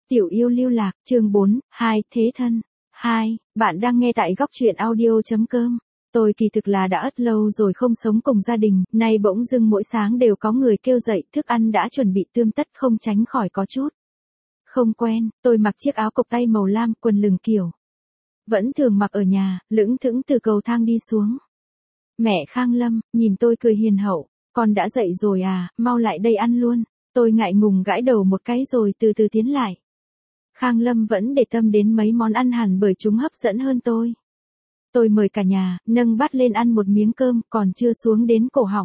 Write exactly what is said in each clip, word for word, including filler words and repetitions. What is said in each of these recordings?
Tiểu yêu lưu lạc, chương bốn, hai, thế thân. hai, bạn đang nghe tại góc truyện audio.com. Tôi kỳ thực là đã ất lâu rồi không sống cùng gia đình, nay bỗng dưng mỗi sáng đều có người kêu dậy, thức ăn đã chuẩn bị tươm tất không tránh khỏi có chút. Không quen, tôi mặc chiếc áo cộc tay màu lam, quần lửng kiểu. Vẫn thường mặc ở nhà, lững thững từ cầu thang đi xuống. Mẹ Khang Lâm, nhìn tôi cười hiền hậu, con đã dậy rồi à, mau lại đây ăn luôn. Tôi ngại ngùng gãi đầu một cái rồi từ từ tiến lại. Khang Lâm vẫn để tâm đến mấy món ăn hẳn bởi chúng hấp dẫn hơn tôi. Tôi mời cả nhà, nâng bát lên ăn một miếng cơm, còn chưa xuống đến cổ họng.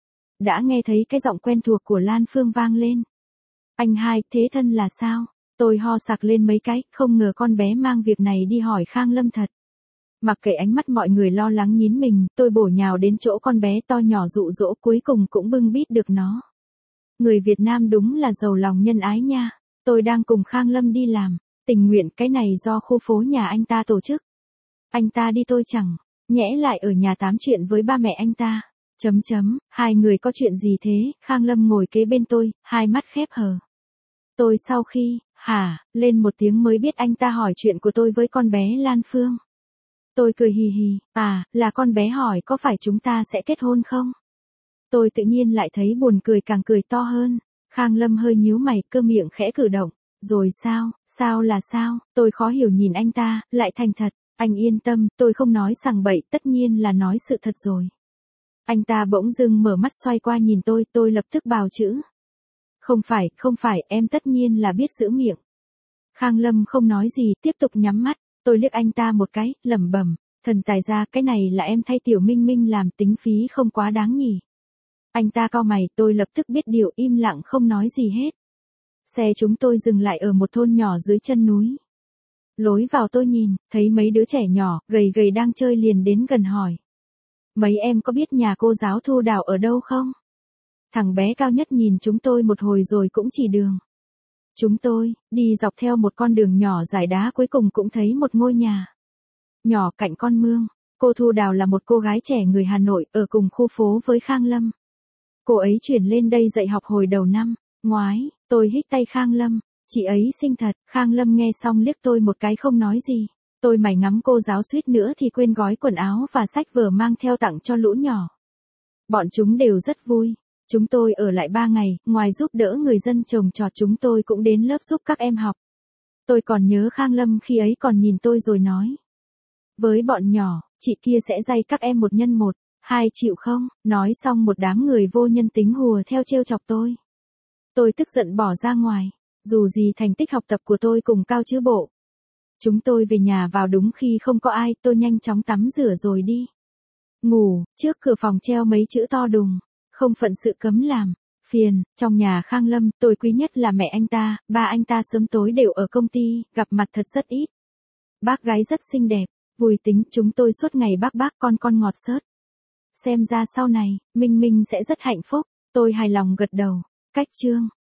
Đã nghe thấy cái giọng quen thuộc của Lan Phương vang lên. Anh hai, thế thân là sao? Tôi ho sặc lên mấy cái, không ngờ con bé mang việc này đi hỏi Khang Lâm thật. Mặc kệ ánh mắt mọi người lo lắng nhín mình, tôi bổ nhào đến chỗ con bé to nhỏ dụ dỗ, cuối cùng cũng bưng bít được nó. Người Việt Nam đúng là giàu lòng nhân ái nha. Tôi đang cùng Khang Lâm đi làm, tình nguyện, cái này do khu phố nhà anh ta tổ chức. Anh ta đi tôi chẳng, nhẽ lại ở nhà tám chuyện với ba mẹ anh ta. Chấm chấm, hai người có chuyện gì thế? Khang Lâm ngồi kế bên tôi, hai mắt khép hờ. Tôi sau khi, hả, lên một tiếng mới biết anh ta hỏi chuyện của tôi với con bé Lan Phương. Tôi cười hì hì, à, là con bé hỏi có phải chúng ta sẽ kết hôn không? Tôi tự nhiên lại thấy buồn cười, càng cười to hơn. Khang Lâm hơi nhíu mày, cơ miệng khẽ cử động. Rồi sao, sao là sao? Tôi khó hiểu nhìn anh ta, lại thành thật. Anh yên tâm, tôi không nói sằng bậy, tất nhiên là nói sự thật rồi. Anh ta bỗng dưng mở mắt xoay qua nhìn tôi, tôi lập tức bào chữ. Không phải, không phải, em tất nhiên là biết giữ miệng. Khang Lâm không nói gì, tiếp tục nhắm mắt. Tôi liếc anh ta một cái, lẩm bẩm, thần tài ra, cái này là em thay Tiểu Minh Minh làm, tính phí không quá đáng nhỉ. Anh ta cau mày, tôi lập tức biết điều, im lặng không nói gì hết. Xe chúng tôi dừng lại ở một thôn nhỏ dưới chân núi. Lối vào tôi nhìn, thấy mấy đứa trẻ nhỏ, gầy gầy đang chơi, liền đến gần hỏi. Mấy em có biết nhà cô giáo Thu Đào ở đâu không? Thằng bé cao nhất nhìn chúng tôi một hồi rồi cũng chỉ đường. Chúng tôi, đi dọc theo một con đường nhỏ dải đá, cuối cùng cũng thấy một ngôi nhà. Nhỏ cạnh con mương. Cô Thu Đào là một cô gái trẻ người Hà Nội, ở cùng khu phố với Khang Lâm. Cô ấy chuyển lên đây dạy học hồi đầu năm ngoái. Tôi hít tay Khang Lâm. Chị ấy xinh thật. Khang Lâm nghe xong liếc tôi một cái không nói gì. Tôi mải ngắm cô giáo, suýt nữa thì quên gói quần áo và sách vở mang theo tặng cho lũ nhỏ. Bọn chúng đều rất vui. Chúng tôi ở lại ba ngày, ngoài giúp đỡ người dân trồng trọt, chúng tôi cũng đến lớp giúp các em học. Tôi còn nhớ Khang Lâm khi ấy còn nhìn tôi rồi nói. Với bọn nhỏ, chị kia sẽ dạy các em một nhân một, hai chịu không? Nói xong một đám người vô nhân tính hùa theo trêu chọc tôi. Tôi tức giận bỏ ra ngoài. Dù gì thành tích học tập của tôi cùng cao chứ bộ. Chúng tôi về nhà vào đúng khi không có ai, tôi nhanh chóng tắm rửa rồi đi ngủ. Trước cửa phòng treo mấy chữ to đùng. Không phận sự cấm làm, phiền. Trong nhà Khang Lâm, tôi quý nhất là mẹ anh ta, ba anh ta sớm tối đều ở công ty, gặp mặt thật rất ít. Bác gái rất xinh đẹp, vui tính, chúng tôi suốt ngày bác bác con con ngọt xớt. Xem ra sau này, Minh Minh sẽ rất hạnh phúc. Tôi hài lòng gật đầu. Cách chương